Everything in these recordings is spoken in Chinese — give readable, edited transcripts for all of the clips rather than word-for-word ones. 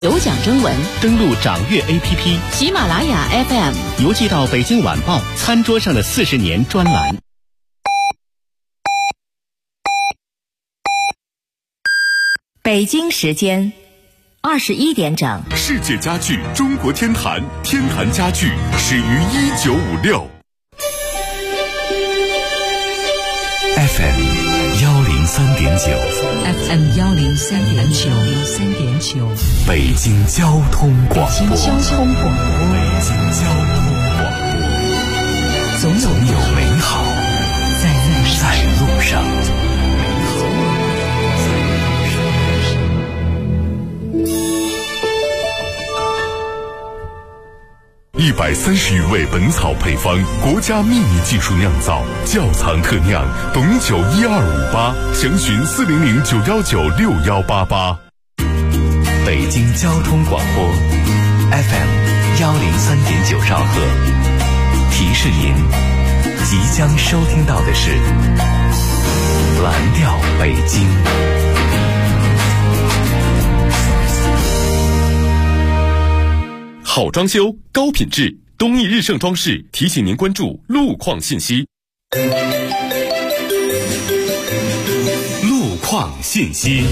有奖征文， 登录掌阅 APP、 喜马拉雅 FM， 邮寄到北京晚报餐桌上的40年专栏。 北京时间21点整。 世界家具中国天坛，天坛家具始于1956。FM 103.9，FM 103.9， 北京交通广播， 北京交通广播， 总有美好在路上。130余味本草配方，国家秘密技术酿造，窖藏特酿，董酒12588，详询400919688。 北京交通广播 FM 103.9兆赫，提示您即将收听到的是蓝调北京。 好装修，高品质，东义日盛装饰提醒您关注路况信息。路况信息。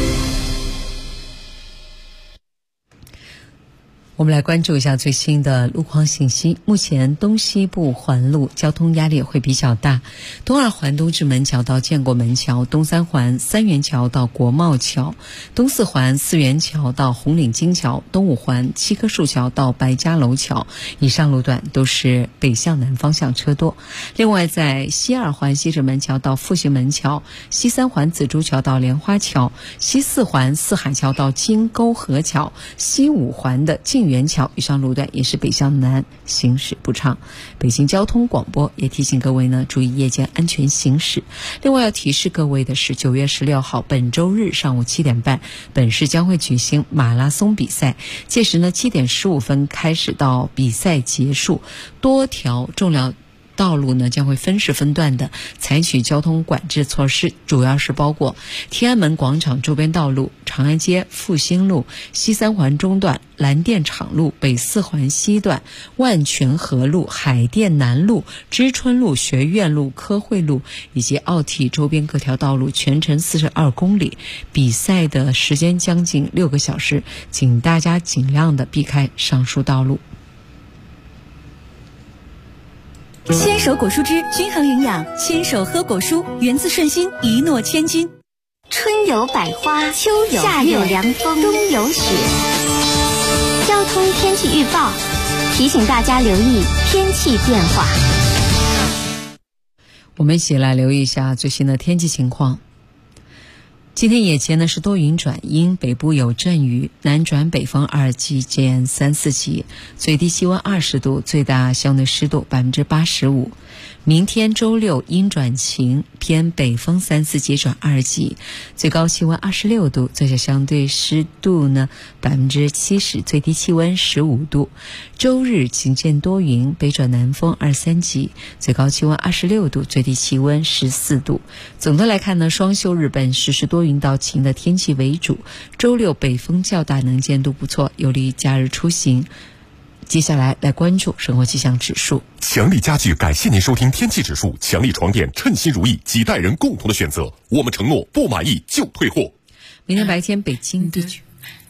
我们来关注一下最新的路况信息。目前东西部环路交通压力会比较大，东二环东直门桥到建国门桥，东三环三元桥到国贸桥，东四环四元桥到红领巾桥，东五环七棵树桥到白家楼桥，以上路段都是北向南方向车多。另外在西二环西直门桥到复兴门桥，西三环紫竹桥到莲花桥，西四环四海桥到金沟河桥，西五环的晋元桥以上路段也是北向南行驶不畅。北京交通广播也提醒各位呢，注意夜间安全行驶。另外要提示各位的是，9月16号本周日上午7点半，本市将会举行马拉松比赛，届时呢7点15分开始到比赛结束，多条重要道路呢将会分时分段的采取交通管制措施，主要是包括天安门广场周边道路、长安街复兴路、西三环中段、蓝电厂路、北四环西段、万泉河路、海淀南路、知春路、学院路、科惠路以及奥体周边各条道路，全程42公里。比赛的时间将近6个小时，请大家尽量的避开上述道路。 牵手果蔬汁均衡营养，牵手喝果蔬，源自顺心，一诺千金。 春有百花，秋有夏有凉风，冬有雪。交通天气预报提醒大家留意天气变化。 我们一起来留意一下最新的天气情况。今天夜间呢是多云转阴，北部有阵雨，南转北风2级见3、4级，最低气温20度，最大相对湿度85%。明天周六阴转晴，偏北风3、4级转2级，最高气温26度，最小相对湿度呢70%，最低气温15度。周日晴见多云，北转南风2、3级，最高气温26度，最低气温14度。总的来看呢，双休日本市是多云到晴的天气为主，周六北风较大，能见度不错，有利假日出行。接下来关注生活气象指数。 强力家具感谢您收听天气指数。强力床垫，称心如意，几代人共同的选择。我们承诺不满意就退货。 明天白天北京地区。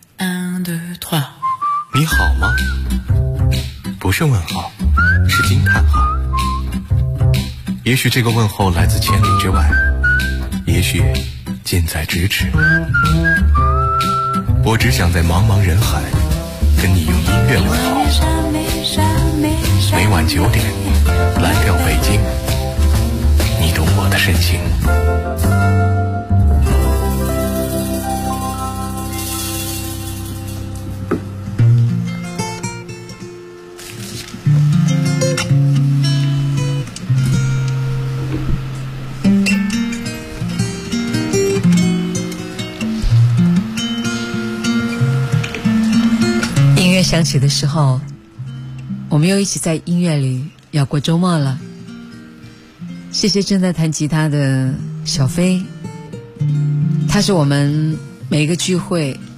你好吗？不是问号，是惊叹号。也许这个问候来自千里之外，也许近在咫尺。我只想在茫茫人海跟你用音乐问好。每晚9点，蓝调北京，你懂我的深情。 音乐响起的时候，我们又一起在音乐里要过周末了。谢谢正在弹吉他的小飞，他是我们每一个聚会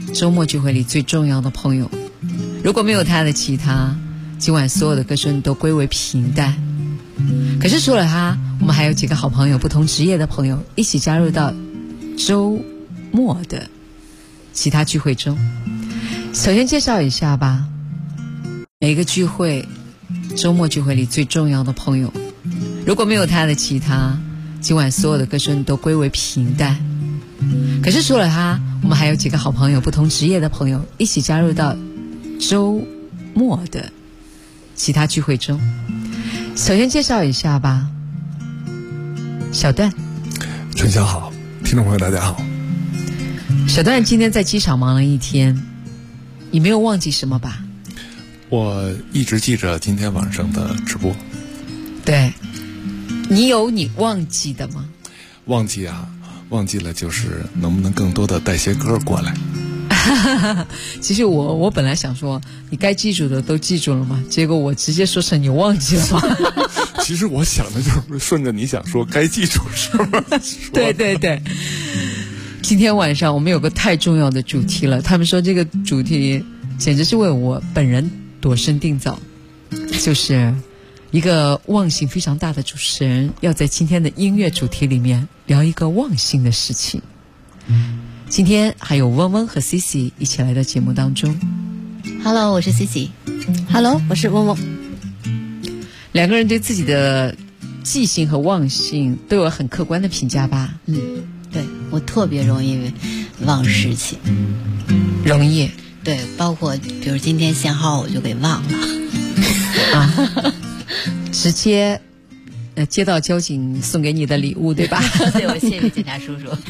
周末聚会里最重要的朋友。如果没有他的吉他，今晚所有的歌声都归为平淡。可是除了他，我们还有几个好朋友，不同职业的朋友，一起加入到周末的其他聚会中。首先介绍一下吧，每一个聚会，周末聚会里最重要的朋友。如果没有他的吉他，今晚所有的歌声都归为平淡。可是除了他，我们还有几个好朋友，不同职业的朋友，一起加入到周末的其他聚会中。首先介绍一下吧，小段。 春晓好，听众朋友大家好。 小段今天在机场忙了一天，你没有忘记什么吧？ 我一直记着今天晚上的直播。 对，你有你忘记的吗？ 忘记啊，忘记了就是能不能更多的带些歌过来。 其实我本来想说你该记住的都记住了吗？结果我直接说成你忘记了吗？ 其实我想的就是顺着你想说该记住是吗？ 对对对。今天晚上我们有个太重要的主题了，他们说这个主题简直是为我本人度身定造，就是一个忘性非常大的主持人要在今天的音乐主题里面聊一个忘性的事情。今天还有嗡嗡和 Cici 一起来到节目当中。 Hello， 我是 Cici。Hello， 我是嗡嗡。 两个人对自己的记性和忘性都有很客观的评价吧？ 对，我特别容易忘事情。 容易？ 对，包括比如今天限号我就给忘了。 啊，直接接到交警送给你的礼物，对吧？ 对，我谢谢警察叔叔。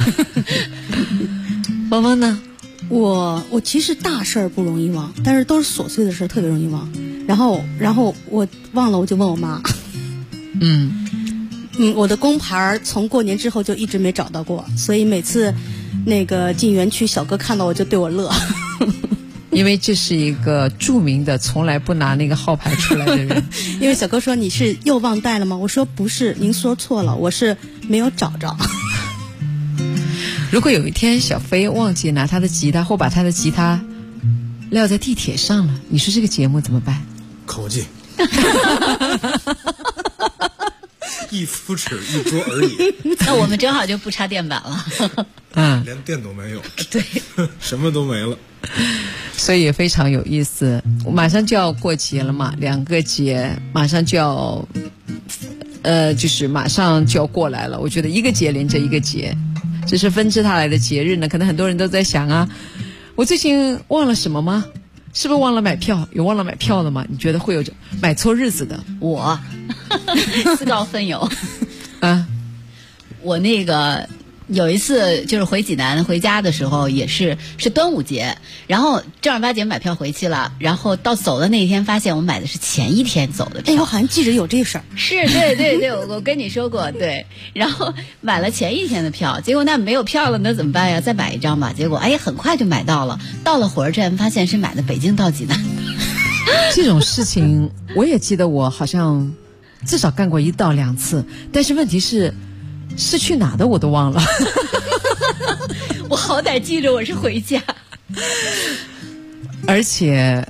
汪汪呢？ 我其实大事儿不容易忘，但是都是琐碎的事儿特别容易忘。然后我忘了，我就问我妈。我的工牌从过年之后就一直没找到过，所以每次那个进园区小哥看到我就对我乐。 因为这是一个著名的从来不拿那个号牌出来的人。 因为小哥说你是又忘带了吗？我说不是，您说错了，我是没有找着。 如果有一天小飞忘记拿他的吉他，或把他的吉他撂在地铁上了，你说这个节目怎么办？ 口技。一夫尺一桌而已。 那我们正好就不插电板了。 连电都没有。 对， 什么都没了。 所以也非常有意思。马上就要过节了嘛，2个节马上就要就是马上就要过来了。我觉得一个节连着一个节，这是纷至沓来的节日呢。可能很多人都在想啊，我最近忘了什么吗？是不是忘了买票？有忘了买票的吗？你觉得会有买错日子的？ 我自告奋勇。我那个有一次就是回济南回家的时候，也是端午节，然后正儿八经买票回去了，然后到走的那一天发现我买的是前一天走的票。 我好像记着有这事儿。 是，对，我跟你说过，对。然后买了前一天的票，结果那没有票了，那怎么办呀？再买一张吧。结果很快就买到了，到了火车站发现是买的北京到济南。 这种事情我也记得，我好像至少干过1到2次，但是问题是去哪的我都忘了。 我好歹记着我是回家。 而且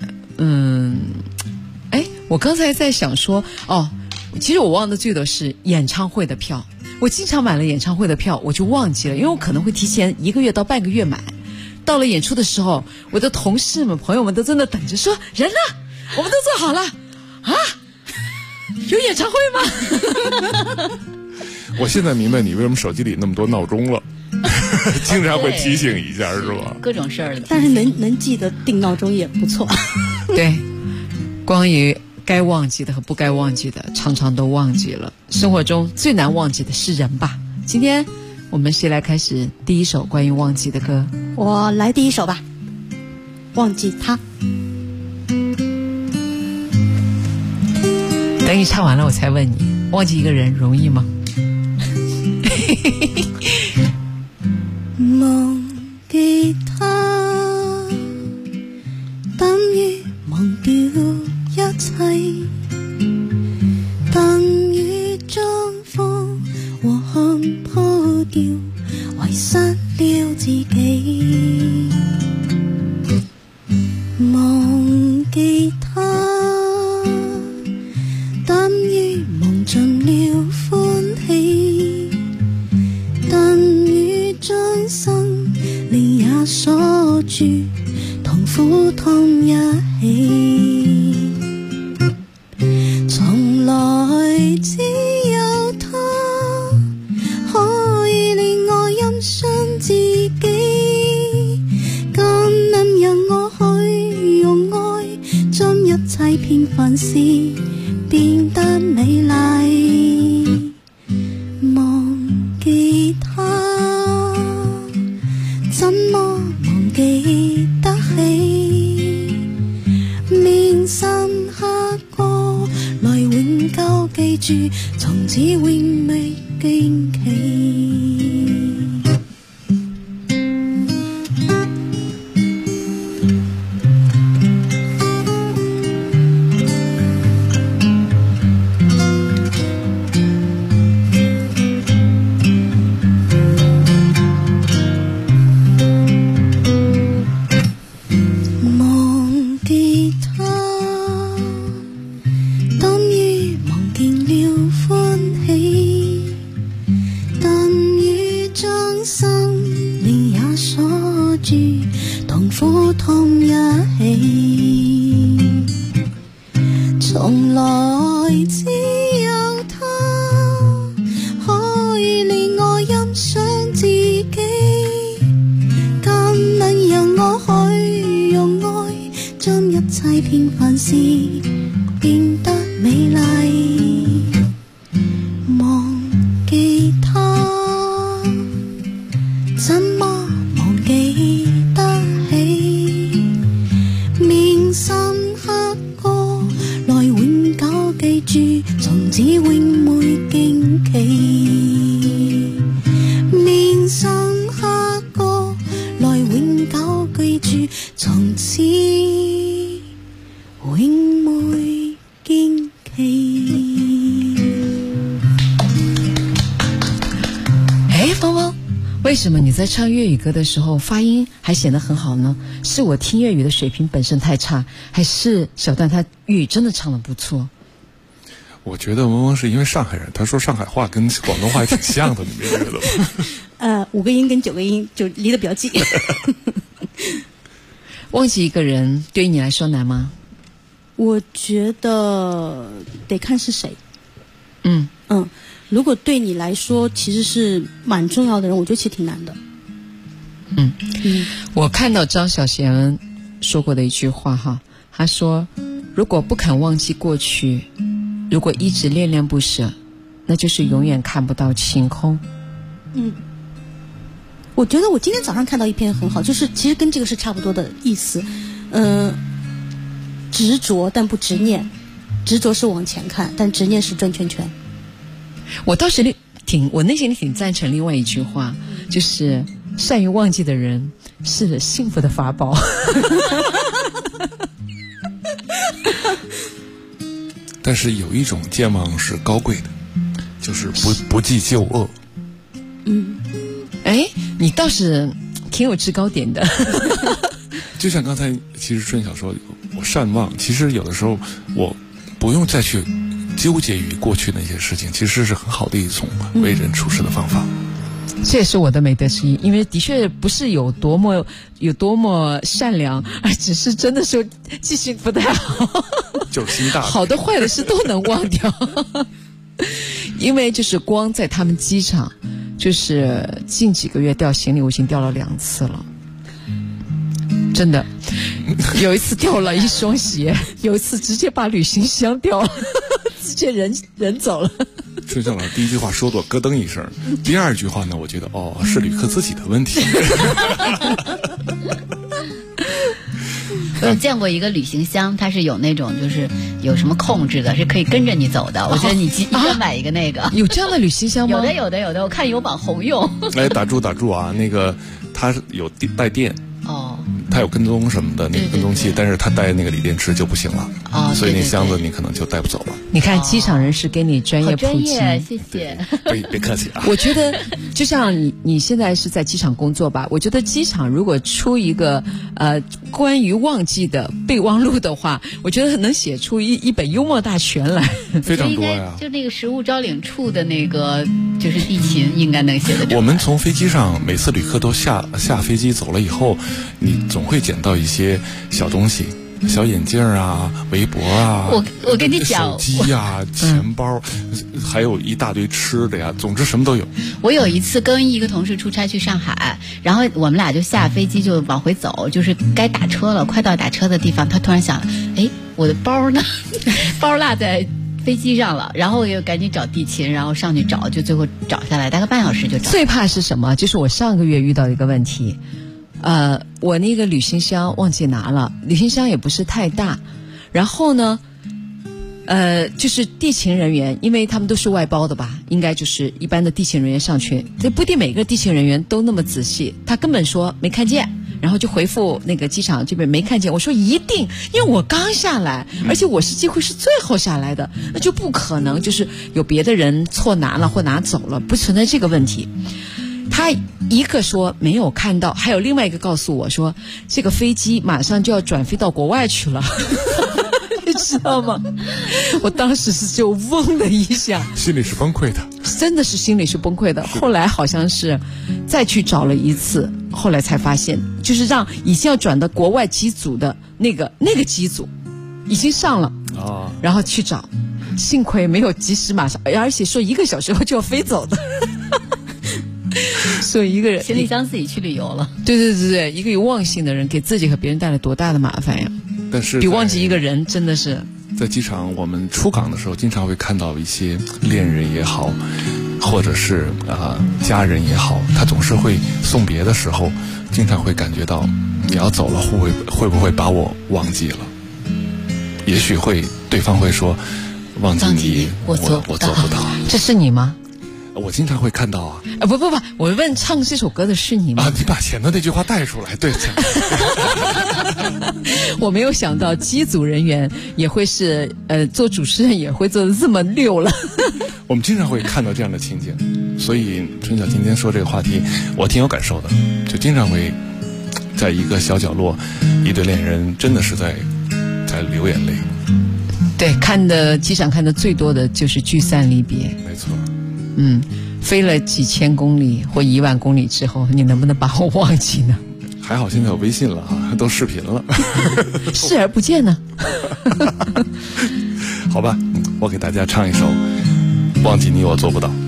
我刚才在想说其实我忘的最多是演唱会的票。我经常买了演唱会的票我就忘记了，因为我可能会提前1个月到半个月买，到了演出的时候，我的同事们朋友们都在那等着说人呢，我们都做好了啊，有演唱会吗？ 我现在明白你为什么手机里那么多闹钟了。经常会提醒一下，是吧？ 各种事儿的， 但是能记得定闹钟也不错。 对，关于该忘记的和不该忘记的，常常都忘记了。生活中最难忘记的是人吧？今天我们谁来开始第一首关于忘记的歌？ 我来第一首吧。忘记他。 等你唱完了我才问你，忘记一个人容易吗？ 忘記他，等於忘掉一切，等於將慌和看破掉，遺失了自己。 忘記他，等於忘盡了歡喜，等於將生連也鎖住，同苦痛一起。從來只有他可以令我欣賞自己，更能讓我去用愛將一切平凡事變得美麗。忘記他，怎麼忘記得起？面深刻過來永久記住，從此永未驚奇。從來只有他可以令我欣賞自己，更能讓我去用愛將一切平凡事變得美麗。忘記他，怎麼忘記得起？面深刻過來永久記住，從此永會驚奇。面深刻過來永久記住，從此永會驚奇。 哎，芳芳，为什么你在唱粤语歌的时候发音还显得很好呢？是我听粤语的水平本身太差，还是小段他粤语真的唱得不错？ 我觉得汪汪是因为上海人，他说上海话跟广东话也挺像的，你没觉得吗 ？5个音跟9个音就离得比较近。 忘记一个人对于你来说难吗？ 我觉得得看是谁。如果对你来说其实是蛮重要的人，我觉得其实挺难的。 我看到张小娴说过的一句话哈，他说如果不肯忘记过去，如果一直恋恋不舍，那就是永远看不到晴空。 我觉得我今天早上看到一篇很好，就是其实跟这个是差不多的意思。执着但不执念，执着是往前看，但执念是转圈圈。 我倒是我内心里挺赞成另外一句话，就是善于忘记的人是幸福的法宝。 但是有一种健忘是高贵的，就是不记旧恶。 哎，你倒是挺有制高点的。 就像刚才其实春晓说我善忘，其实有的时候我不用再去纠结于过去那些事情，其实是很好的一种为人处事的方法。 这也是我的美德之一，因为的确不是有多么善良，而只是真的是记性不太好， 就是心大， 好的坏的事都能忘掉。因为就是光在他们机场，就是近几个月掉行李，我已经掉了2次了。真的，有一次掉了一双鞋，有一次直接把旅行箱掉了，直接人走了。 春晓老师第一句话说的我咯噔一声，第二句话呢，我觉得是旅客自己的问题。 我见过一个旅行箱，它是有那种就是有什么控制的，是可以跟着你走的。我觉得你应该买一个那个。 有这样的旅行箱吗？ 有的，我看有网红用。 来打住啊，那个它有带电。 它有跟踪什么的那个跟踪器，但是它带那个锂电池就不行了，所以那箱子你可能就带不走了。 你看机场人士给你专业普及， 好专业，谢谢。 别客气啊。 我觉得就像你现在是在机场工作吧，我觉得机场如果出一个关于忘记的备忘录的话，我觉得能写出一本幽默大全来， 非常多呀。 就那个食物招领处的那个就是地勤应该能写得出来。 我们从飞机上每次旅客都下飞机走了以后，你总会捡到一些小东西，小眼镜啊，围脖啊， 我跟你讲， 手机啊，钱包，还有一大堆吃的呀，总之什么都有。 我有一次跟一个同事出差去上海，然后我们俩就下飞机就往回走，就是该打车了，快到打车的地方，他突然想，哎，我的包呢？包落在飞机上了，然后我又赶紧找地勤，然后上去找，就最后找下来，大概半小时就找。 最怕是什么？就是我上个月遇到一个问题，我那个旅行箱忘记拿了，旅行箱也不是太大，然后呢，就是地勤人员，因为他们都是外包的吧，应该就是一般的地勤人员上去，这不一定每个地勤人员都那么仔细，他根本说没看见。然后就回复那个机场这边没看见，我说一定，因为我刚下来，而且我是几乎是最后下来的，那就不可能就是有别的人错拿了或拿走了，不存在这个问题。他一个说没有看到，还有另外一个告诉我说这个飞机马上就要转飞到国外去了。你知道吗？我当时就嗡了一下， 心里是崩溃的， 真的是心里是崩溃的。后来好像是再去找了一次，后来才发现，就是让已经要转到国外机组的那个机组已经上了啊，然后去找，幸亏没有及时马上，而且说1个小时后就要飞走的。所以一个人行李箱自己去旅游了。 对，一个有忘性的人给自己和别人带来多大的麻烦呀！ 但是比忘记一个人真的是。 在机场我们出港的时候经常会看到一些恋人也好，或者是家人也好，他总是会送别的时候经常会感觉到你要走了会不会把我忘记了，也许对方会说忘记你我做不到。 这是你吗？ 我经常会看到啊。 不，我问唱这首歌的是你吗？ 啊，你把前头那句话带出来，对。 我没有想到机组人员也会是做主持人也会做得这么溜了。 我们经常会看到这样的情景，所以春晓今天说这个话题，我挺有感受的，就经常会在一个小角落，一对恋人真的是在流眼泪。 对，机场看的最多的就是聚散离别。 没错。 飞了几千公里或1万公里之后，你能不能把我忘记呢？ 还好现在有微信了啊，都视频了。 视而不见呢。 好吧，我给大家唱一首《忘记你我做不到》。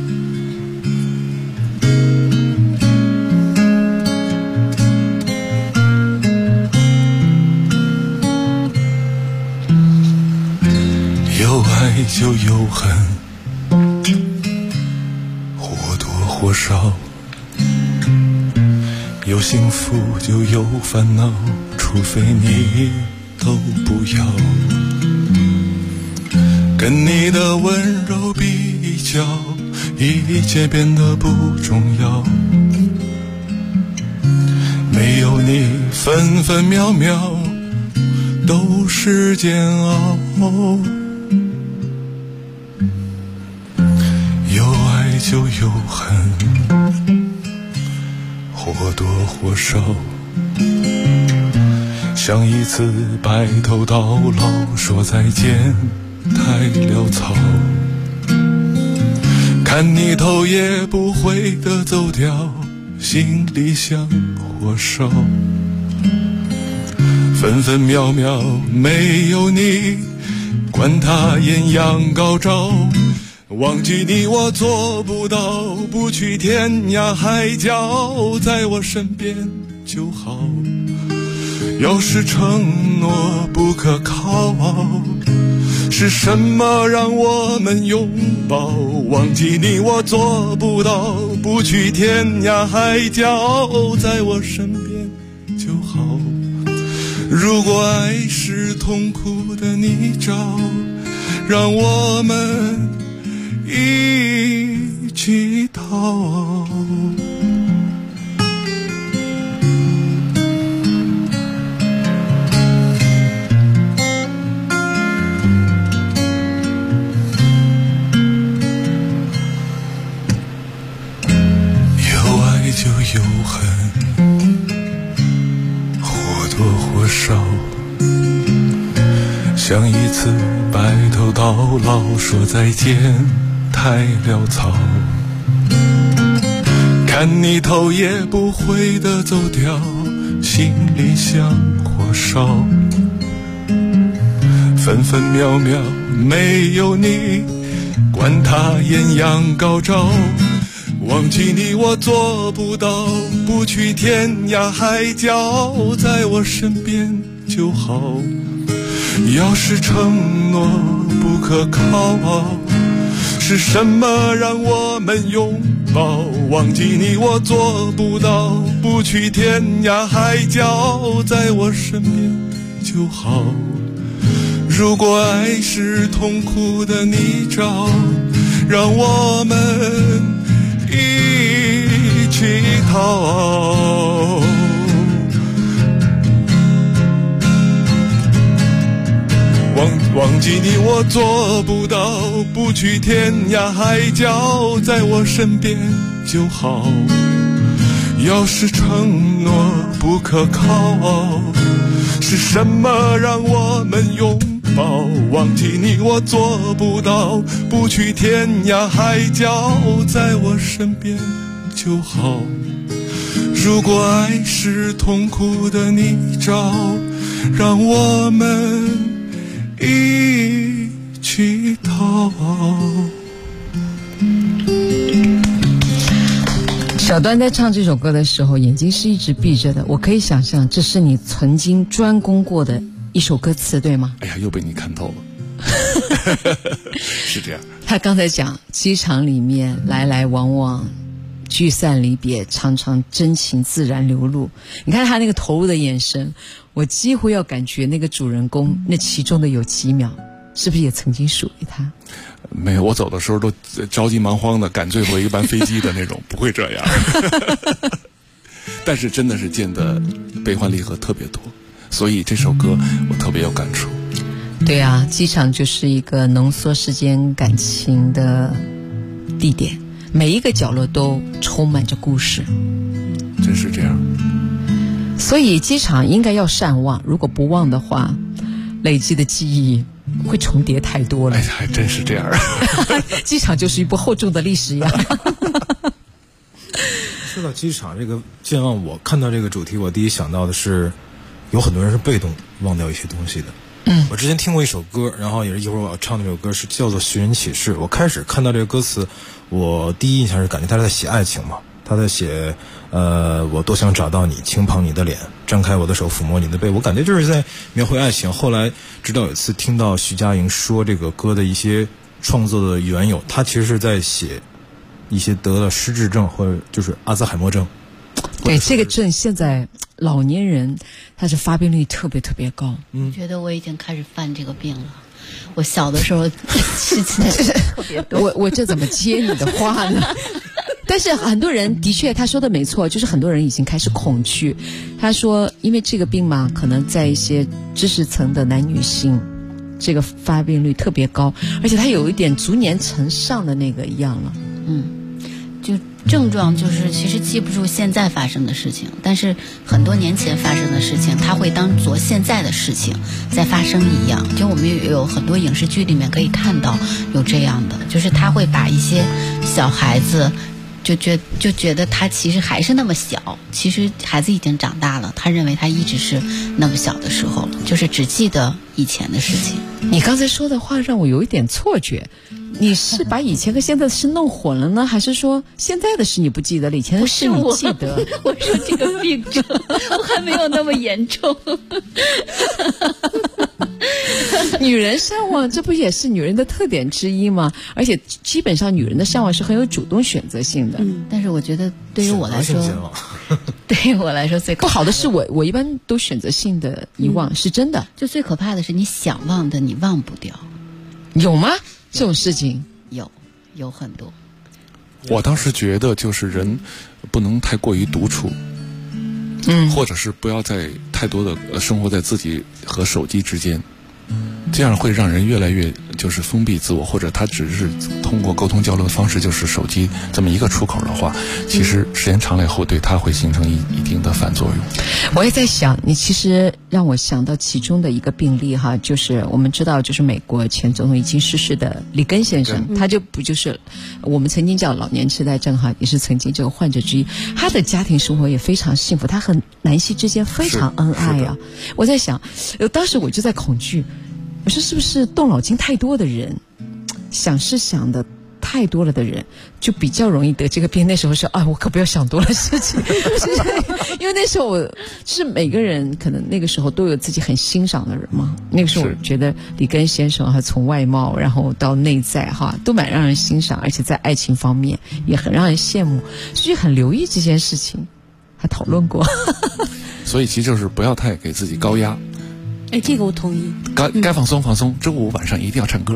有爱就有恨，或多或少，有幸福就有烦恼，除非你都不要。跟你的温柔比较，一切变得不重要。没有你，分分秒秒都是煎熬。有爱就有恨，或多或少，像一次白头到老，说再见太潦草。看你头也不回地走掉，心里像火烧。分分秒秒没有你，管它艳阳高照。忘记你我做不到，不去天涯海角，在我身边就好。要是承诺不可靠，是什么让我们拥抱？忘记你我做不到，不去天涯海角，在我身边就好。如果爱是痛苦的泥沼，让我们一起逃。 像一次白头到老说再见太潦草，看你头也不回地走掉，心里像火烧，分分秒秒没有你，管他艳阳高照，忘记你我做不到，不去天涯海角，在我身边就好。要是承诺不可靠，是什么让我们拥抱？忘记你我做不到，不去天涯海角，在我身边就好。如果爱是痛苦的泥沼，让我们一起逃。忘记你我做不到，不去天涯海角，在我身边就好。要是承诺不可靠，是什么让我们拥抱？忘记你我做不到，不去天涯海角，在我身边就好。如果爱是痛苦的泥沼，让我们一起逃。 小段在唱这首歌的时候，眼睛是一直闭着的。我可以想象，这是你曾经专攻过的一首歌词，对吗？ 哎呀，又被你看透了。是这样。 他刚才讲机场里面来来往往，聚散离别，常常真情自然流露。你看他那个投入的眼神，我几乎要感觉那个主人公那其中的有几秒，是不是也曾经属于他？ 没有，我走的时候都着急忙慌的赶最后一班飞机的那种，不会这样。但是真的是见的悲欢离合特别多，所以这首歌我特别有感触。 对啊，机场就是一个浓缩世间感情的地点，每一个角落都充满着故事。 真是这样。 所以机场应该要善忘，如果不忘的话，累积的记忆会重叠太多了。 哎，还真是这样。 机场就是一部厚重的历史呀。 说到机场这个健忘，我看到这个主题，我第一想到的是，有很多人是被动忘掉一些东西的。我之前听过一首歌，然后也是一会儿我要唱的这首歌是叫做《寻人启事》。我开始看到这个歌词，我第一印象是感觉他是在写爱情嘛，他在写我多想找到你，轻捧你的脸，张开我的手抚摸你的背，我感觉就是在描绘爱情。后来直到有一次听到徐佳莹说这个歌的一些创作的缘由，他其实是在写一些得了失智症或者就是阿兹海默症。 对，这个症现在老年人他是发病率特别特别高。 我觉得我已经开始犯这个病了。我小的时候事情特别多。 我这怎么接你的话呢？但是很多人的确他说的没错，就是很多人已经开始恐惧。他说因为这个病嘛，可能在一些知识层的男女性这个发病率特别高，而且他有一点逐年成上的那个一样了。 就症状就是其实记不住现在发生的事情，但是很多年前发生的事情他会当做现在的事情在发生一样。就我们也有很多影视剧里面可以看到有这样的，就是他会把一些小孩子就觉得他其实还是那么小，其实孩子已经长大了，他认为他一直是那么小的时候了，就是只记得以前的事情。 你刚才说的话让我有一点错觉，你是把以前和现在的事弄混了呢，还是说现在的事你不记得了，以前的事你记得？ 我说这个病症我还没有那么严重。 女人善忘，这不也是女人的特点之一吗？而且基本上女人的善忘是很有主动选择性的。 但是我觉得对于我来说，对于我来说最不好的是我一般都选择性的遗忘，是真的。 就最可怕的是你想忘的你忘不掉。 有吗？这种事情有很多。 我当时觉得就是人不能太过于独处，或者是不要再太多的生活在自己和手机之间。 这样会让人越来越就是封闭自我，或者他只是通过沟通交流的方式就是手机这么一个出口的话，其实时间长了以后对他会形成一定的反作用。 我也在想，你其实让我想到其中的一个病例哈，就是我们知道，就是美国前总统已经逝世的里根先生，他就是我们曾经叫老年痴呆症哈，也是曾经这个患者之一。他的家庭生活也非常幸福，他和南希之间非常恩爱啊。我在想，当时我就在恐惧。我说是不是动脑筋太多的人，想事想的太多了的人，就比较容易得这个病。那时候说我可不要想多了事情，因为那时候我就是每个人可能那个时候都有自己很欣赏的人嘛。那个时候我觉得里根先生哈，从外貌然后到内在哈，都蛮让人欣赏，而且在爱情方面也很让人羡慕，所以很留意这件事情，还讨论过。 所以其实就是不要太给自己高压。 这个我同意。 该放松放松，周五晚上一定要唱歌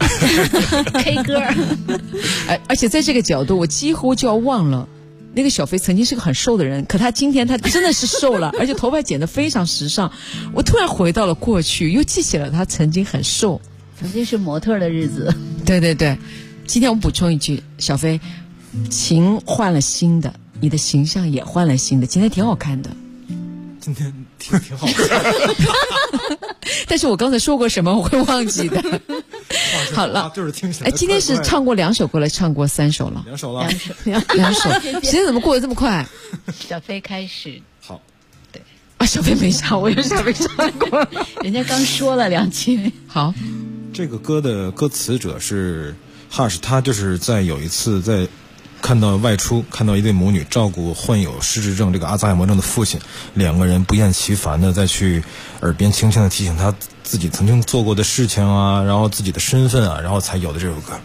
，K 歌。 而且在这个角度，我几乎就要忘了，那个小飞曾经是个很瘦的人，可他今天他真的是瘦了，而且头发剪得非常时尚。我突然回到了过去，又记起了他曾经很瘦， 曾经是模特的日子。 对对对，今天我补充一句，小飞，情换了新的，你的形象也换了新的，今天挺好看的。 今天挺好看的。 但是我刚才说过什么我会忘记的。好了， 就是听起来。 今天是唱过2首歌了，唱过3首了。 2首了。 2首。时间怎么过得这么快？ 小飞开始。 好。 对。 小飞没唱，我又小飞唱过。 人家刚说了2句。 好。 这个歌的歌词者是 Hush， 他就是有一次在看到一对母女照顾患有失智症这个阿兹海默症的父亲，2个人不厌其烦的再去耳边轻轻的提醒他自己曾经做过的事情啊，然后自己的身份啊，然后才有的这首歌，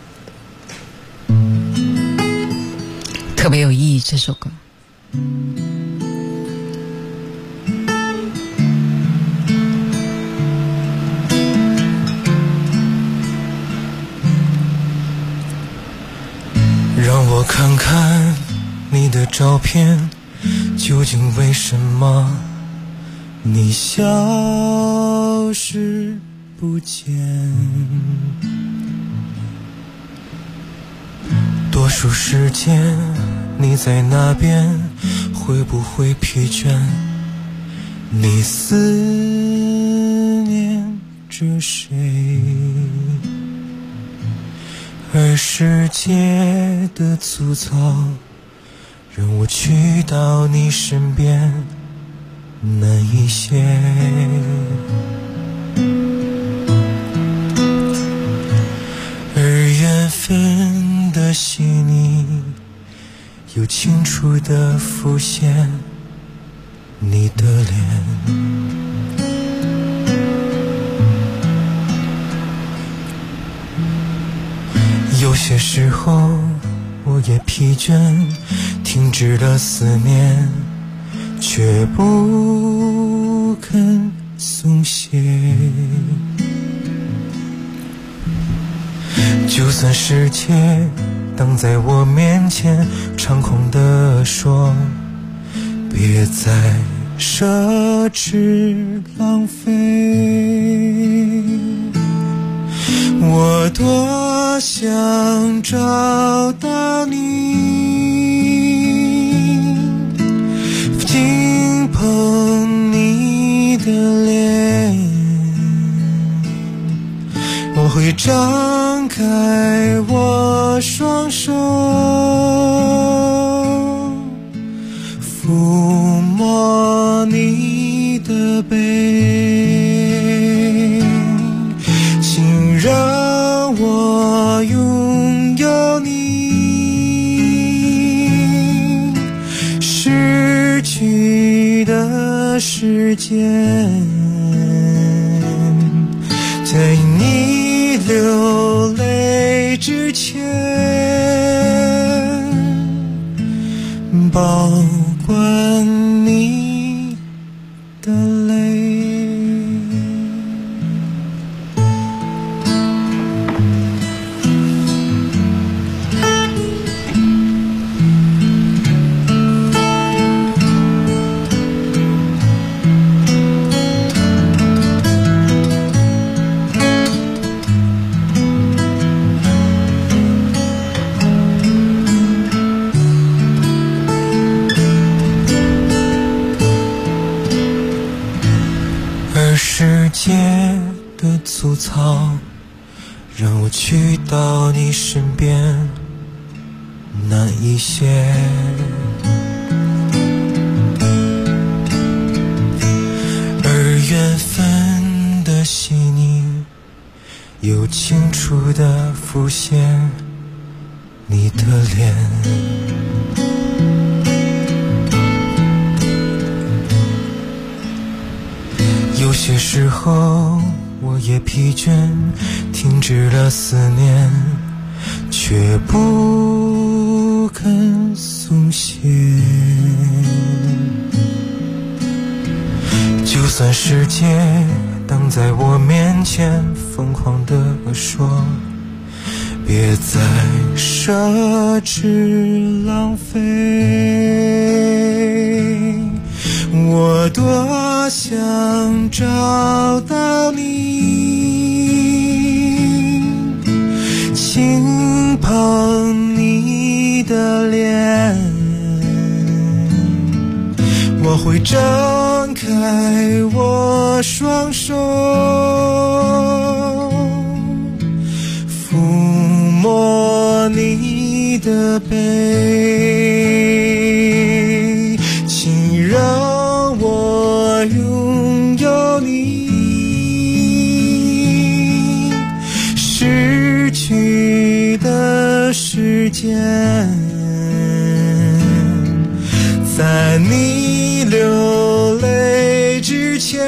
特别有意义。这首歌让我看看你的照片，究竟为什么你消失不见？多数时间你在那边，会不会疲倦？你思念着谁？而世界的粗糙让我去到你身边难一些，而缘分的细腻又清楚地浮现你的脸。有些时候我也疲倦，停止了思念，却不肯松懈。就算世界挡在我面前，猖狂地说别再奢侈浪费，我多想找到你，紧捧你的脸，我会张开我双手，抚摸你的背，请让我拥有你失去的时间，在你流泪之前保管你的泪。 的粗糙，让我去到你身边难一些。而缘分的细腻又清楚地浮现你的脸，有些时候我也疲倦，停止了思念，却不肯松懈。就算世界挡在我面前，疯狂地说别再奢侈浪费，我多想找到你，轻捧你的脸，我会张开我双手，抚摸你的背，请让我拥有你，失去的时间，在你流泪之前，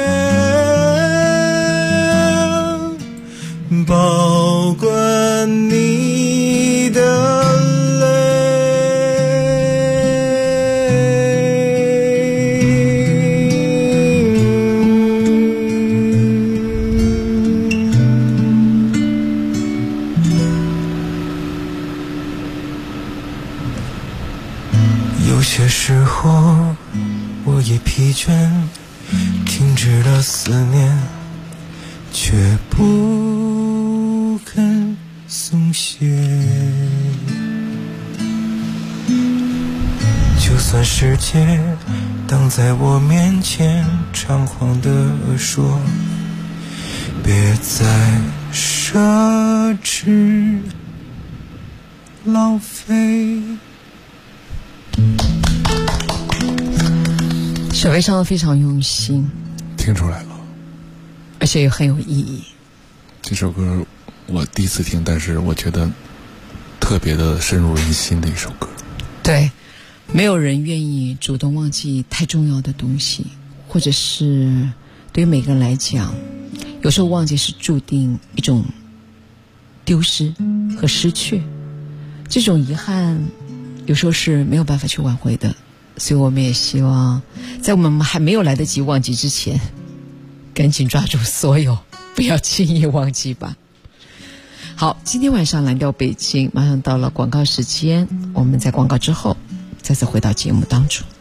保管你的有些时候我也疲倦，停止了思念，却不肯松懈。就算世界挡在我面前，猖狂地说别再奢侈浪费。 小薇唱得非常用心， 听出来了， 而且也很有意义。 这首歌我第一次听，但是我觉得特别的深入人心的一首歌。 对，没有人愿意主动忘记太重要的东西，或者是对于每个人来讲，有时候忘记是注定一种丢失和失去，这种遗憾有时候是没有办法去挽回的。所以我们也希望在我们还没有来得及忘记之前，赶紧抓住所有，不要轻易忘记吧。好，今天晚上蓝调北京马上到了广告时间，我们在广告之后再次回到节目当中。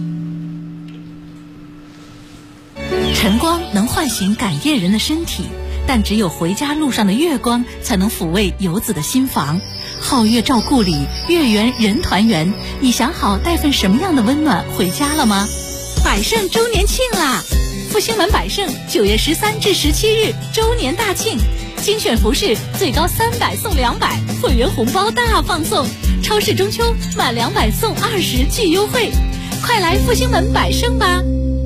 晨光能唤醒赶夜人的身体，但只有回家路上的月光才能抚慰游子的心房。皓月照故里，月圆人团圆，你想好带份什么样的温暖回家了吗？百盛周年庆啦！复兴门百盛9月13至17日周年大庆，精选服饰最高300送200，会员红包大放送，超市中秋满200送20巨优惠，快来复兴门百盛吧！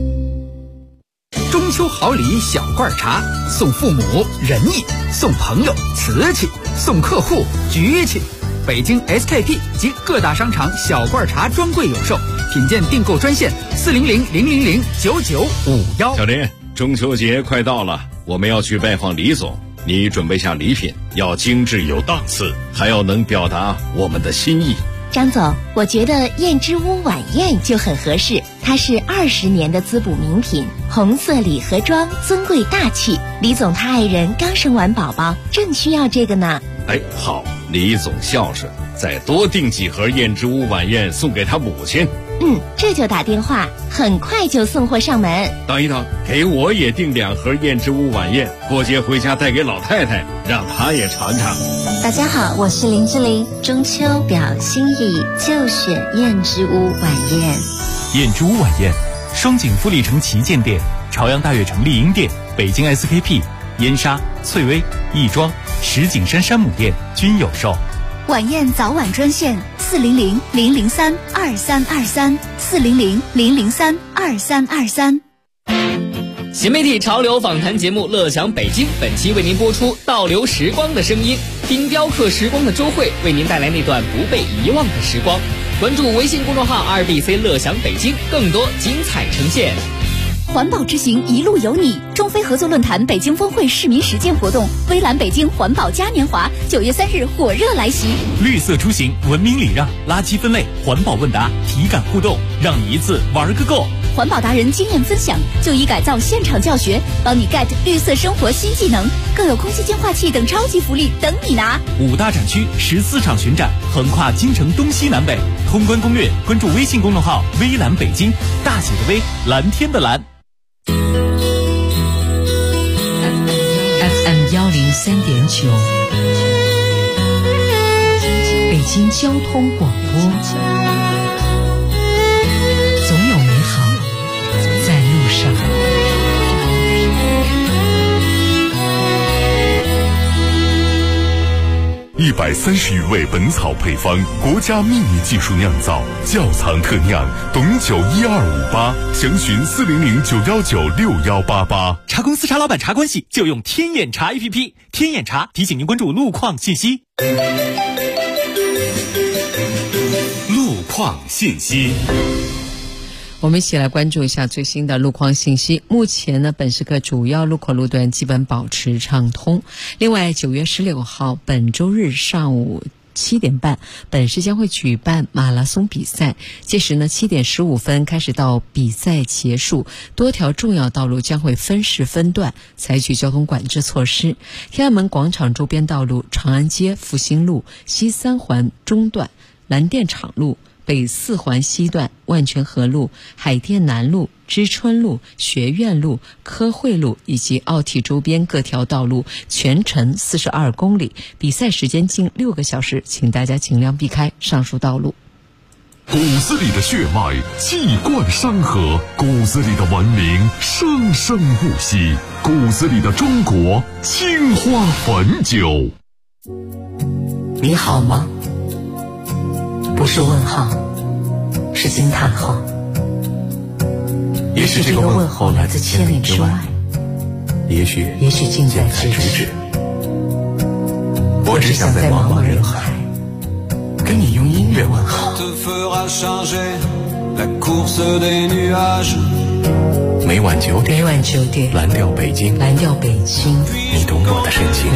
中秋好礼小罐茶，送父母仁义，送朋友瓷器，送客户局气。北京 SKP 及各大商场小罐茶专柜有售，品鉴订购专线400-000-9951。 小林，中秋节快到了，我们要去拜访李总，你准备下礼品，要精致有档次，还要能表达我们的心意。 张总，我觉得燕之屋晚宴就很合适，它是20年的滋补名品，红色礼盒装，尊贵大气。李总他爱人刚生完宝宝，正需要这个呢。 哎，好，李总孝顺，再多订几盒燕之屋晚宴送给他母亲。 这就打电话，很快就送货上门。 等一等，给我也订2盒燕之屋晚宴，过节回家带给老太太，让她也尝尝。 大家好，我是林志玲，中秋表心意就选燕之屋晚宴。 燕之屋晚宴，双井富力城旗舰店、朝阳大悦城丽婴店、北京 SKP 燕莎、翠微、亦庄、石景山山姆店均有售。 晚宴早晚专线400-003-2323，400-003-2323。 新媒体潮流访谈节目《乐享北京》，本期为您播出倒流时光的声音，听雕刻时光的周慧为您带来那段不被遗忘的时光。关注微信公众号2BC 乐享北京，更多精彩呈现。 环保之行一路有你，中非合作论坛北京峰会市民实践活动，微蓝北京环保嘉年华9月3日火热来袭。 绿色出行，文明礼让，垃圾分类，环保问答，体感互动，让你一次玩个够。 环保达人经验分享，就医改造现场教学，帮你 get 绿色生活新技能，更有空气净化器等超级福利等你拿。 5大展区14场巡展，横跨京城东西南北。通关攻略，关注微信公众号微蓝北京，大写的微，蓝天的蓝。 FM 103.9，北京交通广播，总有美好在路上。 130余味本草配方，国家秘密技术酿造，窖藏特酿，董酒12588，详询400-919-6188。 茶公司茶老板茶关系就用天眼茶 APP， 天眼茶提醒您关注路况信息。 路况信息。 我们一起来关注一下最新的路况信息。目前呢，本时刻主要路口路段基本保持畅通。另外，9月16号本周日上午7点半，本市将会举办马拉松比赛，届时呢7点15分开始到比赛结束，多条重要道路将会分时分段采取交通管制措施。天安门广场周边道路、长安街、复兴路、西3环中段、蓝靛厂路、北4环西段、万泉河路、海淀南路、知春路、学院路、科汇路以及奥体周边各条道路全程42公里，比赛时间近6个小时，请大家尽量避开上述道路。 骨子里的血脉气贯山河，骨子里的文明生生不息，骨子里的中国青花汾酒。 你好吗？不是问号，是惊叹号。 也许这个问候来自千里之外，也许近在咫尺。我只想在茫茫人海跟你用音乐问候。每晚9点，蓝调北京，你懂我的深情，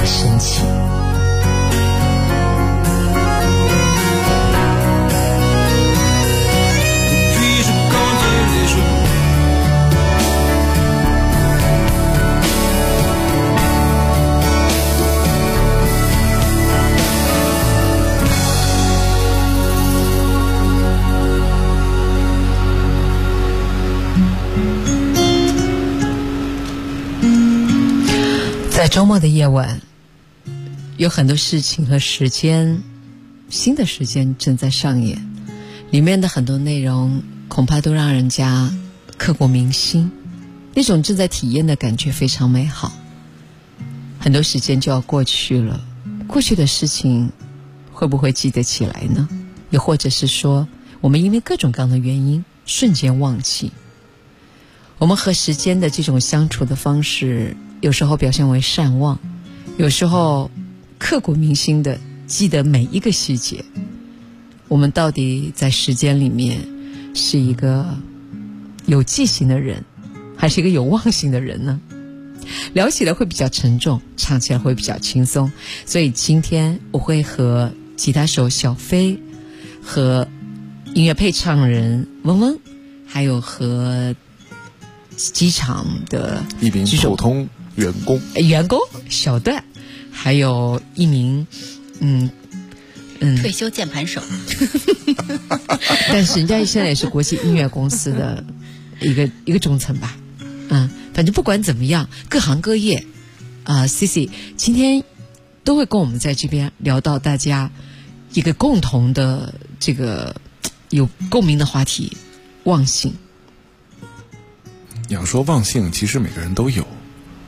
在周末的夜晚，有很多事情和时间，新的时间正在上演，里面的很多内容恐怕都让人家刻骨铭心，那种正在体验的感觉非常美好。很多时间就要过去了，过去的事情会不会记得起来呢？又或者是说，我们因为各种各样的原因瞬间忘记。我们和时间的这种相处的方式，有时候表现为善忘，有时候刻骨铭心的记得每一个细节。我们到底在时间里面是一个有记性的人，还是一个有忘性的人呢？聊起来会比较沉重，唱起来会比较轻松。所以今天我会和吉他手小飞，和音乐配唱人嗡嗡，还有和机场的一名普通员工小段，还有一名退休键盘手但是人家现在也是国际音乐公司的一个中层吧。反正不管怎么样，各行各业，Cici 今天都会跟我们在这边聊到大家一个共同的这个有共鸣的话题，忘性。 要说忘性，其实每个人都有，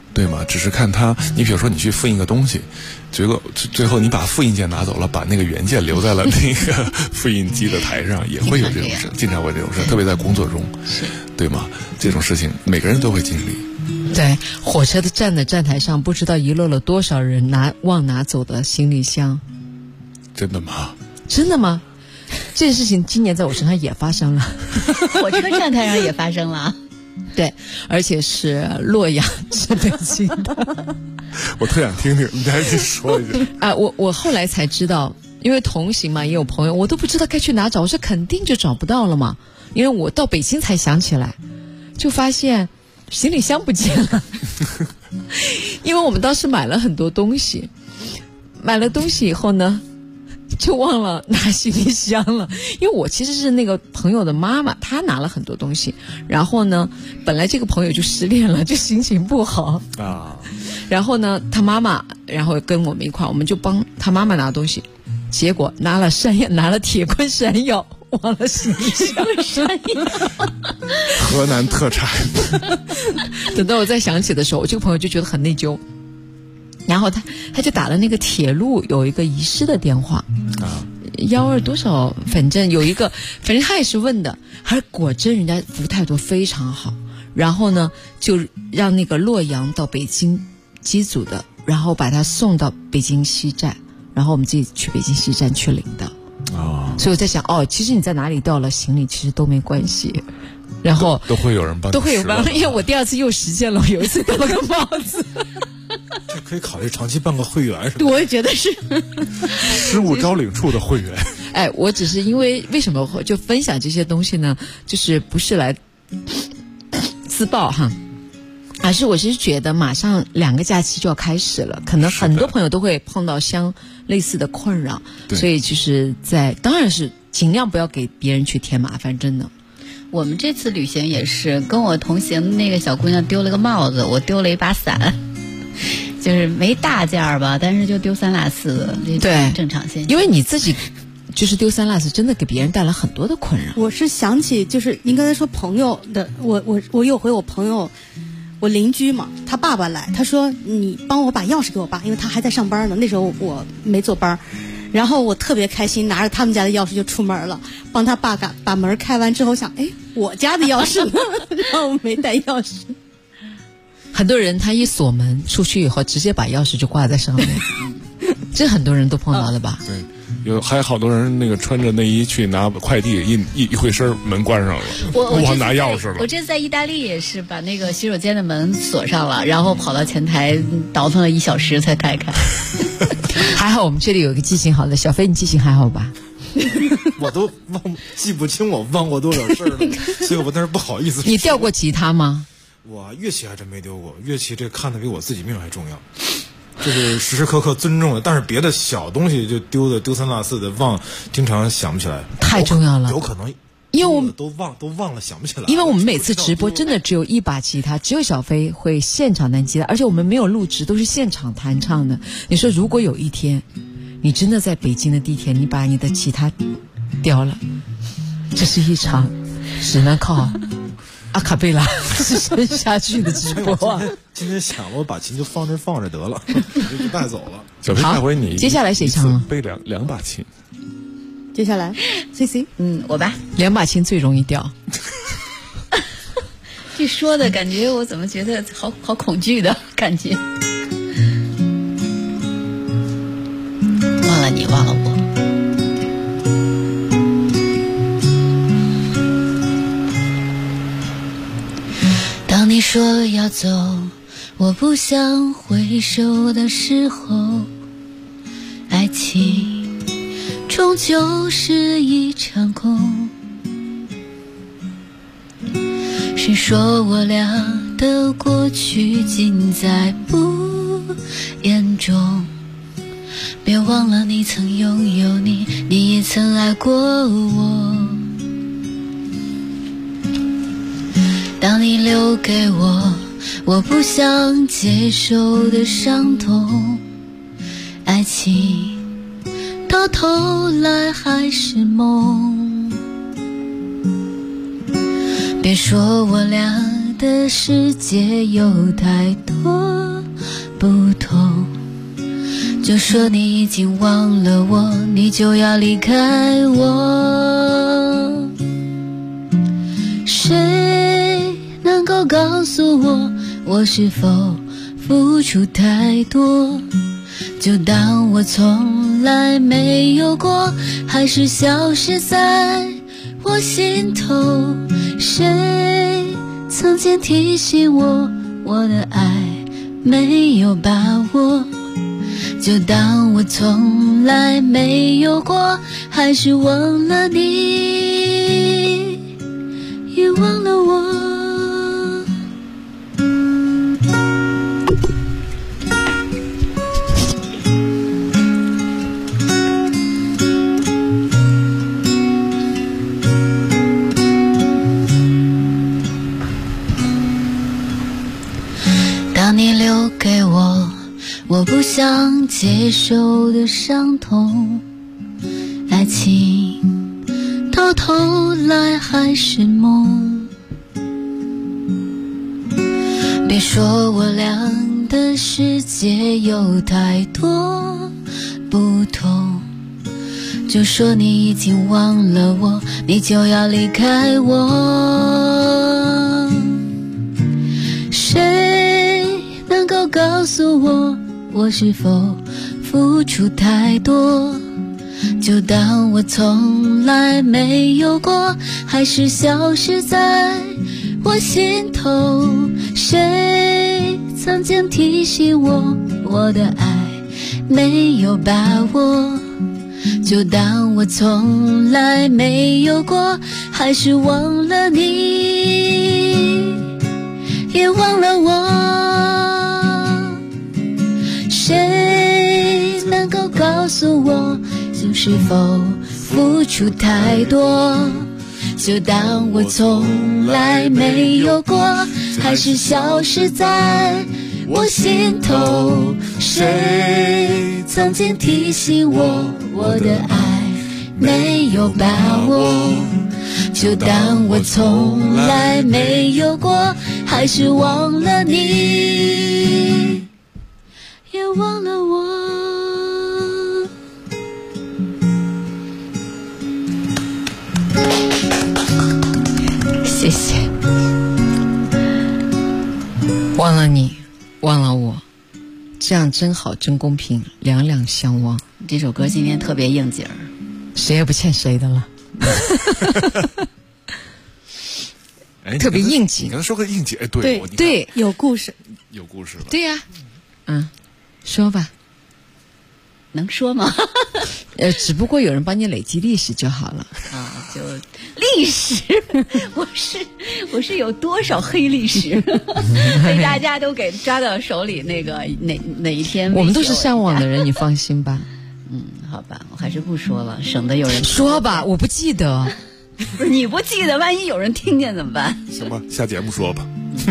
对吗？只是看它，你比如说你去复印个东西，最后你把复印件拿走了，把那个原件留在了那个复印机的台上，也会有这种事，经常会这种事，特别在工作中，对吗？这种事情每个人都会经历。 对，火车的站台上，不知道遗落了多少人忘拿走的行李箱。 真的吗？ 真的吗？这件事情今年在我身上也发生了， 火车站台上也发生了。 对，而且是洛阳，是北京的。 我特想听听，你再去说一下啊！我后来才知道，因为同行嘛，也有朋友，我都不知道该去哪找，我说肯定就找不到了嘛。因为我到北京才想起来，就发现行李箱不见了。因为我们当时买了很多东西，买了东西以后呢，就忘了拿行李箱了。因为我其实是那个朋友的妈妈，她拿了很多东西，然后呢，本来这个朋友就失恋了，就心情不好啊。然后呢，他妈妈然后跟我们一块，我们就帮他妈妈拿东西，结果拿了铁棍山药，忘了行李箱。 河南特产。 等到我再想起的时候，我这个朋友就觉得很内疚。然后他就打了那个铁路有一个遗失的电话啊，12多少，反正有一个，反正他也是问的，还果真人家服务态度非常好。然后呢，就让那个洛阳到北京机组的，然后把他送到北京西站，然后我们自己去北京西站去领的。哦，所以我在想，其实你在哪里掉了行李，其实都没关系。然后都会有人帮你， 都会有帮，因为我第二次又实现了，我有一次戴了个帽子。 这可以考虑长期办个会员， 我也觉得是失物招领处的会员。 哎，我只是因为什么就分享这些东西呢？就是不是来自爆哈，而是我是觉得马上2个假期就要开始了，可能很多朋友都会碰到类似的困扰，所以就是当然是尽量不要给别人去添麻烦，真的。 我们这次旅行也是跟我同行那个小姑娘丢了个帽子，我丢了一把伞，就是没大件儿吧，但是就丢3落4的，这正常现象。 因为你自己就是丢3落4，真的给别人带来很多的困扰。 我是想起就是您刚才说朋友的，我有回我朋友，我邻居嘛，他爸爸来，他说你帮我把钥匙给我爸，因为他还在上班呢，那时候我没坐班。然后我特别开心，拿着他们家的钥匙就出门了，帮他爸把门开完之后想，我家的钥匙呢？然后我没带钥匙。 很多人他一锁门出去以后，直接把钥匙就挂在上面，这很多人都碰到的吧？ 对，还有好多人那个穿着内衣去拿快递，一回身门关上了， 我拿钥匙了。 我这次在意大利也是把那个洗手间的门锁上了，然后跑到前台倒腾了1小时才开。 还好我们这里有一个记性好的小飞，你记性还好吧？ 我都记不清我忘过多少事儿了，所以我当时不好意思。 你掉过吉他吗？ 我乐器还真没丢过，乐器这看得比我自己命还重要，就是时时刻刻尊重的。但是别的小东西就丢3落4的经常想不起来， 太重要了。 有可能。 因为我们都忘了，想不起来。 因为我们每次直播真的只有一把吉他，只有小飞会现场弹吉他，而且我们没有录制，都是现场弹唱的。你说如果有一天，你真的在北京的地铁，你把你的吉他掉了，这是一场只能靠阿卡贝拉支撑下去的直播啊！ 今天想了，我把琴就放着得了，就带走了。 小飞，下回你接下来谁唱啊？ 背两把琴。 接下来 CC， 我吧 ，2把琴最容易掉。 这说的感觉，我怎么觉得好恐惧的感觉？忘了你，忘了我。当你说要走，我不想回首的时候，爱情终究是一场空。谁说我俩的过去尽在不言中？别忘了你曾拥有你也曾爱过我。当你留给我不想接受的伤痛，爱情到头来还是梦。别说我俩的世界有太多不同。就说你已经忘了我，你就要离开我。谁能够告诉我，我是否付出太多？就当我从来没有过，还是消失在我心头。谁曾经提醒我，我的爱没有把握？就当我从来没有过，还是忘了你，也忘了我。当你留给我不想接受的伤痛，爱情到头来还是梦。别说我俩的世界有太多不同，就说你已经忘了我，你就要离开我。谁能够告诉我，我是否付出太多？就当我从来没有过，还是消失在我心头。谁曾经提醒我，我的爱没有把握？就当我从来没有过，还是忘了你，也忘了我。谁能够告诉我，是否付出太多？就当我从来没有过，还是消失在我心头。谁曾经提醒我，我的爱没有把握？就当我从来没有过，还是忘了你，也忘了我。谢谢。 忘了你，忘了我，这样真好，真公平，两两相望。 这首歌今天特别应景儿， 谁也不欠谁的了。特别应景。 你刚才说个应景，哎， 对对， 有故事， 有故事了。 对呀，说吧。 能说吗？ 只不过有人帮你累积历史就好了啊，就历史，我是有多少黑历史被大家都给抓到手里？那个哪一天？ 我们都是上网的人，你放心吧。 好吧，我还是不说了，省得有人说吧，我不记得。 不是你不记得，万一有人听见怎么办？ 行吧，下节目说吧。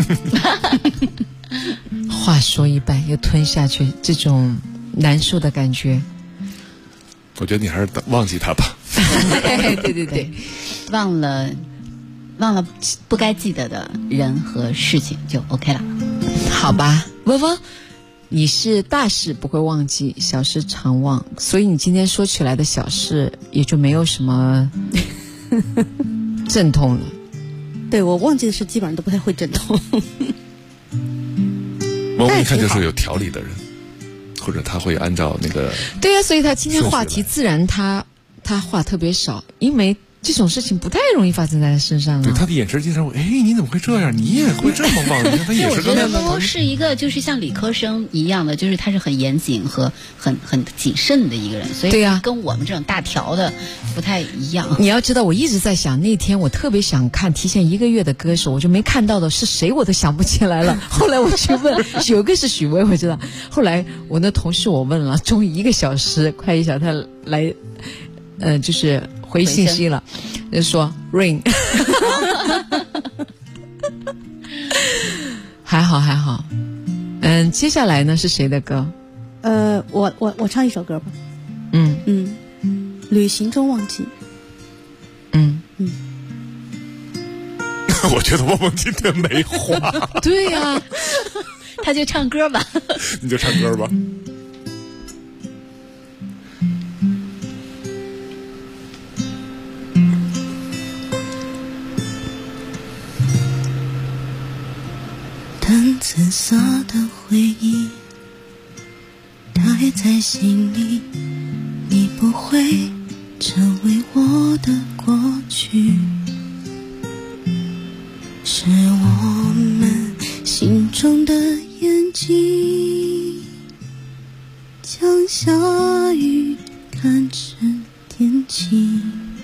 话说一半又吞下去，这种难受的感觉。 我觉得你还是忘记他吧。 对，忘了不该记得的人和事情就 OK 了。 好吧，汪汪，你是大事不会忘记，小事常忘，所以你今天说起来的小事也就没有什么阵痛了。 对，我忘记的事基本上都不太会阵痛。 我一看就是有条理的人，或者他会按照那个。 对呀，所以他今天话题自然他话特别少，因为这种事情不太容易发生在他身上了。 对，他的眼神经常会，你怎么会这样？你也会这么忘？你看他也是。 我觉得波波是一个就是像理科生一样的，就是他是很严谨和很谨慎的一个人，所以对呀， 跟我们这种大条的不太一样。 你要知道，我一直在想，那天我特别想看提前1个月的歌手，我就没看到的是谁，我都想不起来了。后来我去问，有个是许巍，我知道。后来我那同事我问了，终于1个小时快1小时，他来，就是回信息了，就说 Rain。还好。接下来呢是谁的歌？ 我唱一首歌吧。旅行中忘记。 我觉得汪汪今天没话。 对呀， 他就唱歌吧。 你就唱歌吧。 当紫色的回忆待在心里，你不会成为我的过去，是我们心中的眼睛，将下雨看成天晴，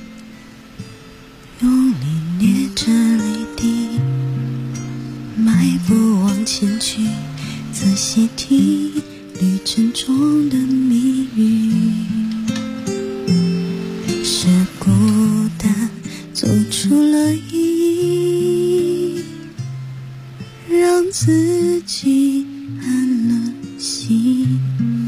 用力捏着泪滴，迈步往前去，仔细听旅程中的谜语，是孤单走出了意义，让自己安了心，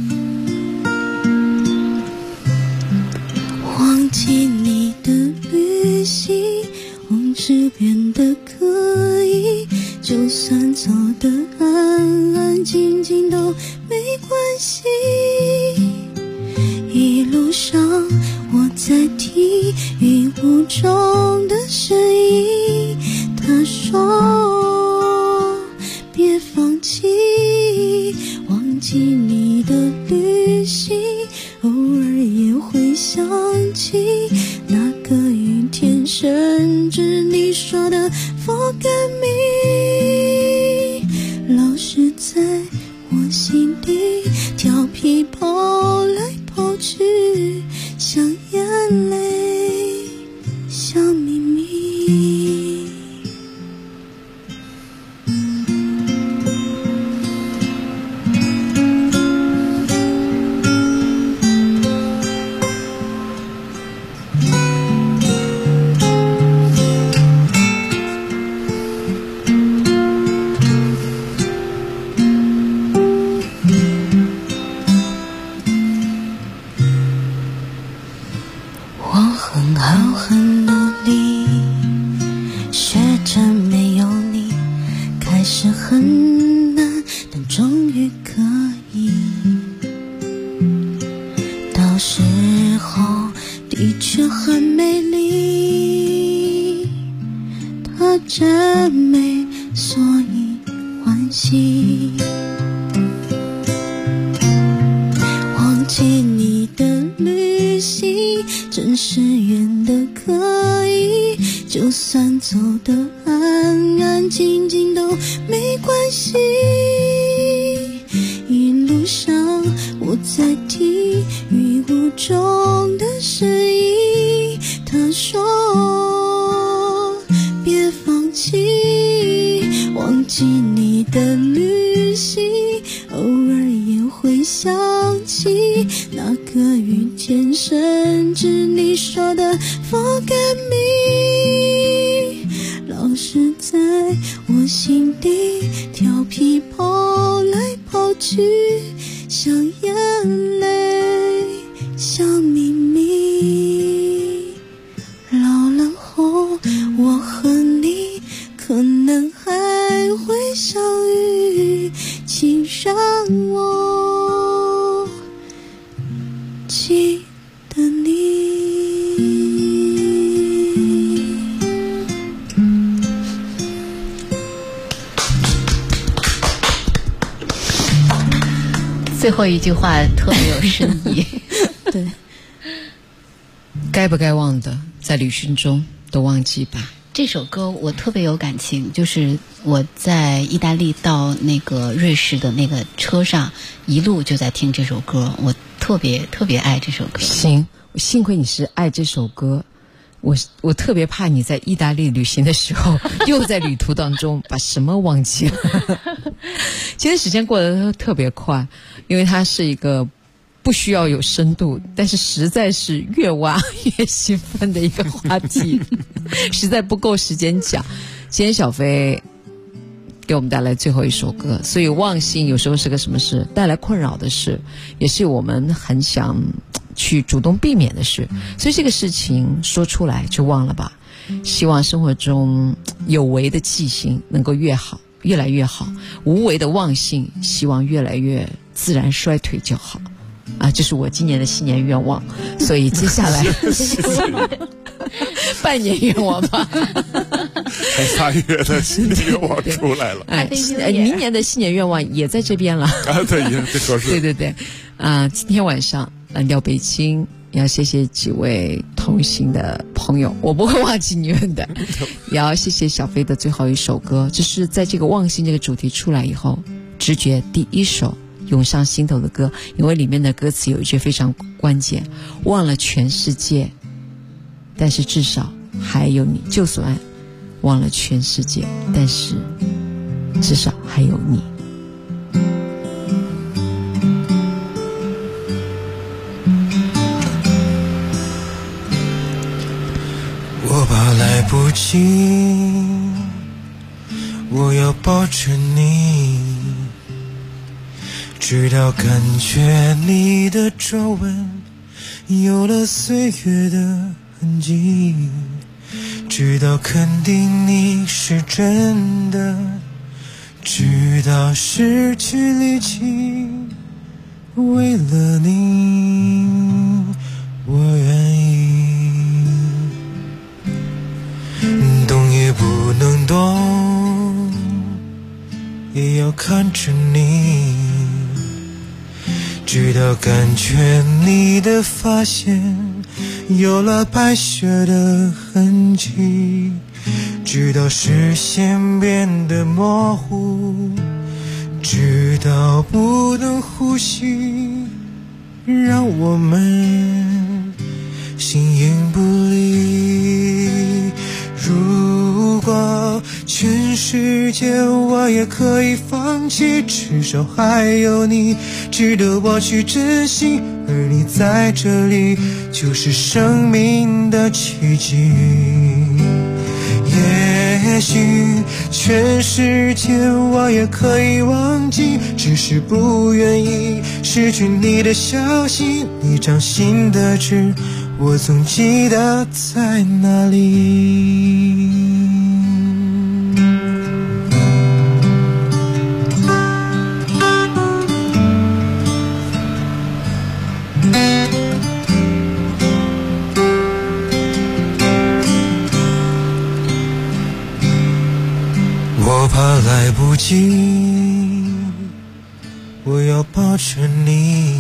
忘记你的旅行，往事变得可以，就算走得安安静静都没关系，一路上我在听云雾中的声音，他说别放弃，忘记你的旅行，偶尔也会想起那个雨天，甚至你说的 Forget me， 老是在我心底调皮跑来跑去，像眼泪，像秘密。很努力，学着没有你开始很难，但终于可以，到时候的确很美丽，它真美，所以欢喜，忘记你的旅行，真是远的可以，就算走得安安静静都没关系，一路上我在听雨雾中的声音，他说别放弃，忘记你的旅行，偶尔也会想起那个雨天，甚至你说的 Forget me， 老是在我心底调皮跑来跑去，像眼泪，像秘密，老了后我和你可能还会相遇，请让我记得你。 最后一句话特别有深意。 对，该不该忘的，在旅行中都忘记吧。 这首歌我特别有感情，就是我在意大利到那个瑞士的那个车上，一路就在听这首歌，我特别特别爱这首歌。 行，幸亏你是爱这首歌，我特别怕你在意大利旅行的时候，又在旅途当中把什么忘记了。今天时间过得特别快，因为它是一个不需要有深度，但是实在是越挖越兴奋的一个话题，实在不够时间讲。今天小飞给我们带来最后一首歌，所以忘性有时候是个什么事，带来困扰的事，也是我们很想去主动避免的事，所以这个事情说出来就忘了吧。希望生活中有为的记性能够越好越来越好，无为的忘性希望越来越自然衰退就好啊，这是我今年的新年愿望。所以接下来半年愿望吧， 才3月的新年愿望出来了。 明年的新年愿望也在这边了。 对，也这说是。 对，今天晚上蓝调北京要谢谢几位同行的朋友，我不会忘记你们的。也要谢谢小飞的最后一首歌，这是在这个忘性这个主题出来以后，直觉第一首涌上心头的歌，因为里面的歌词有一句非常关键，忘了全世界，但是至少还有你。就算忘了全世界，但是至少还有你。 我怕来不及，我要抱着你，直到感觉你的皱纹有了岁月的痕迹，直到肯定你是真的，直到失去力气，为了你我愿意。动也不能动，也要看着你，直到感觉你的发线有了白雪的痕迹，直到视线变得模糊，直到不能呼吸，让我们形影不离。如果全世界我也可以放弃，至少还有你值得我去珍惜，而你在这里就是生命的奇迹。也许全世界我也可以忘记，只是不愿意失去你的消息，你掌心的痣我总记得在哪里。我怕来不及，我要抱着你，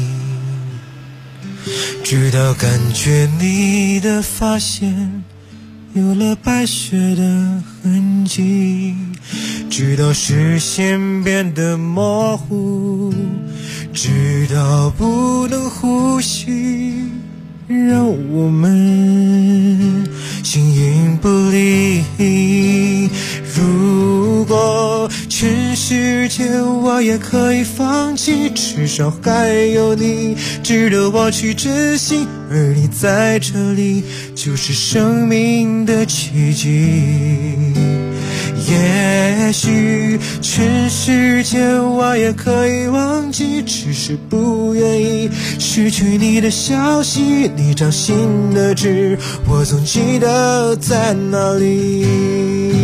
直到感觉你的发线有了白雪的痕迹，直到视线变得模糊，直到不能呼吸，让我们形影不离。如果全世界我也可以放弃，至少还有你值得我去珍惜，而你在这里就是生命的奇迹。也许全世界我也可以忘记，只是不愿意失去你的消息，你掌心的痣我总记得在哪里。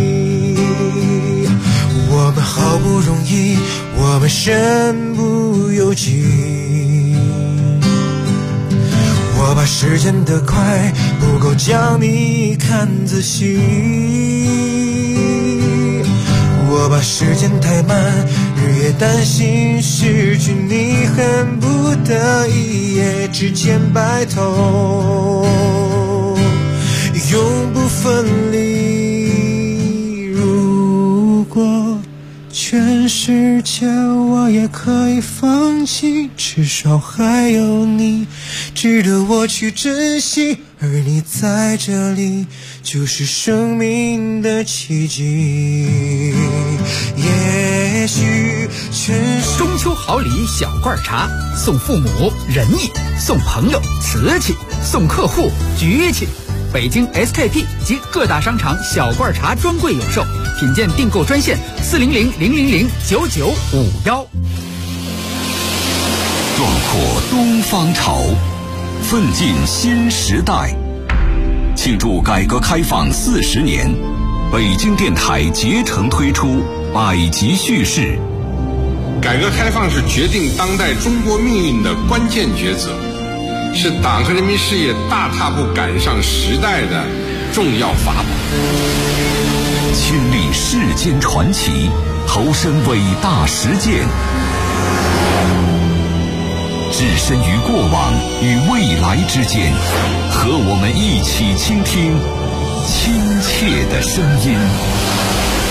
我们好不容易，我们身不由己，我怕时间的快不够将你看仔细，我怕时间太慢，日夜担心失去你，恨不得一夜之间白头，永不分离。如果全世界我也可以放弃，至少还有你值得我去珍惜，而你在这里就是生命的奇迹。也许中秋好礼小罐茶，送父母仁义，送朋友瓷器，送客户局气。北京 SKP 及各大商场小罐茶专柜有售，品鉴订购专线400-000-9951。 壮阔东方潮，奋进新时代。庆祝改革开放40年，北京电台竭诚推出百集叙事。 改革开放是决定当代中国命运的关键抉择，是党和人民事业大踏步赶上时代的重要法宝。 亲历世间传奇，投身伟大实践，置身于过往与未来之间，和我们一起倾听亲切的声音。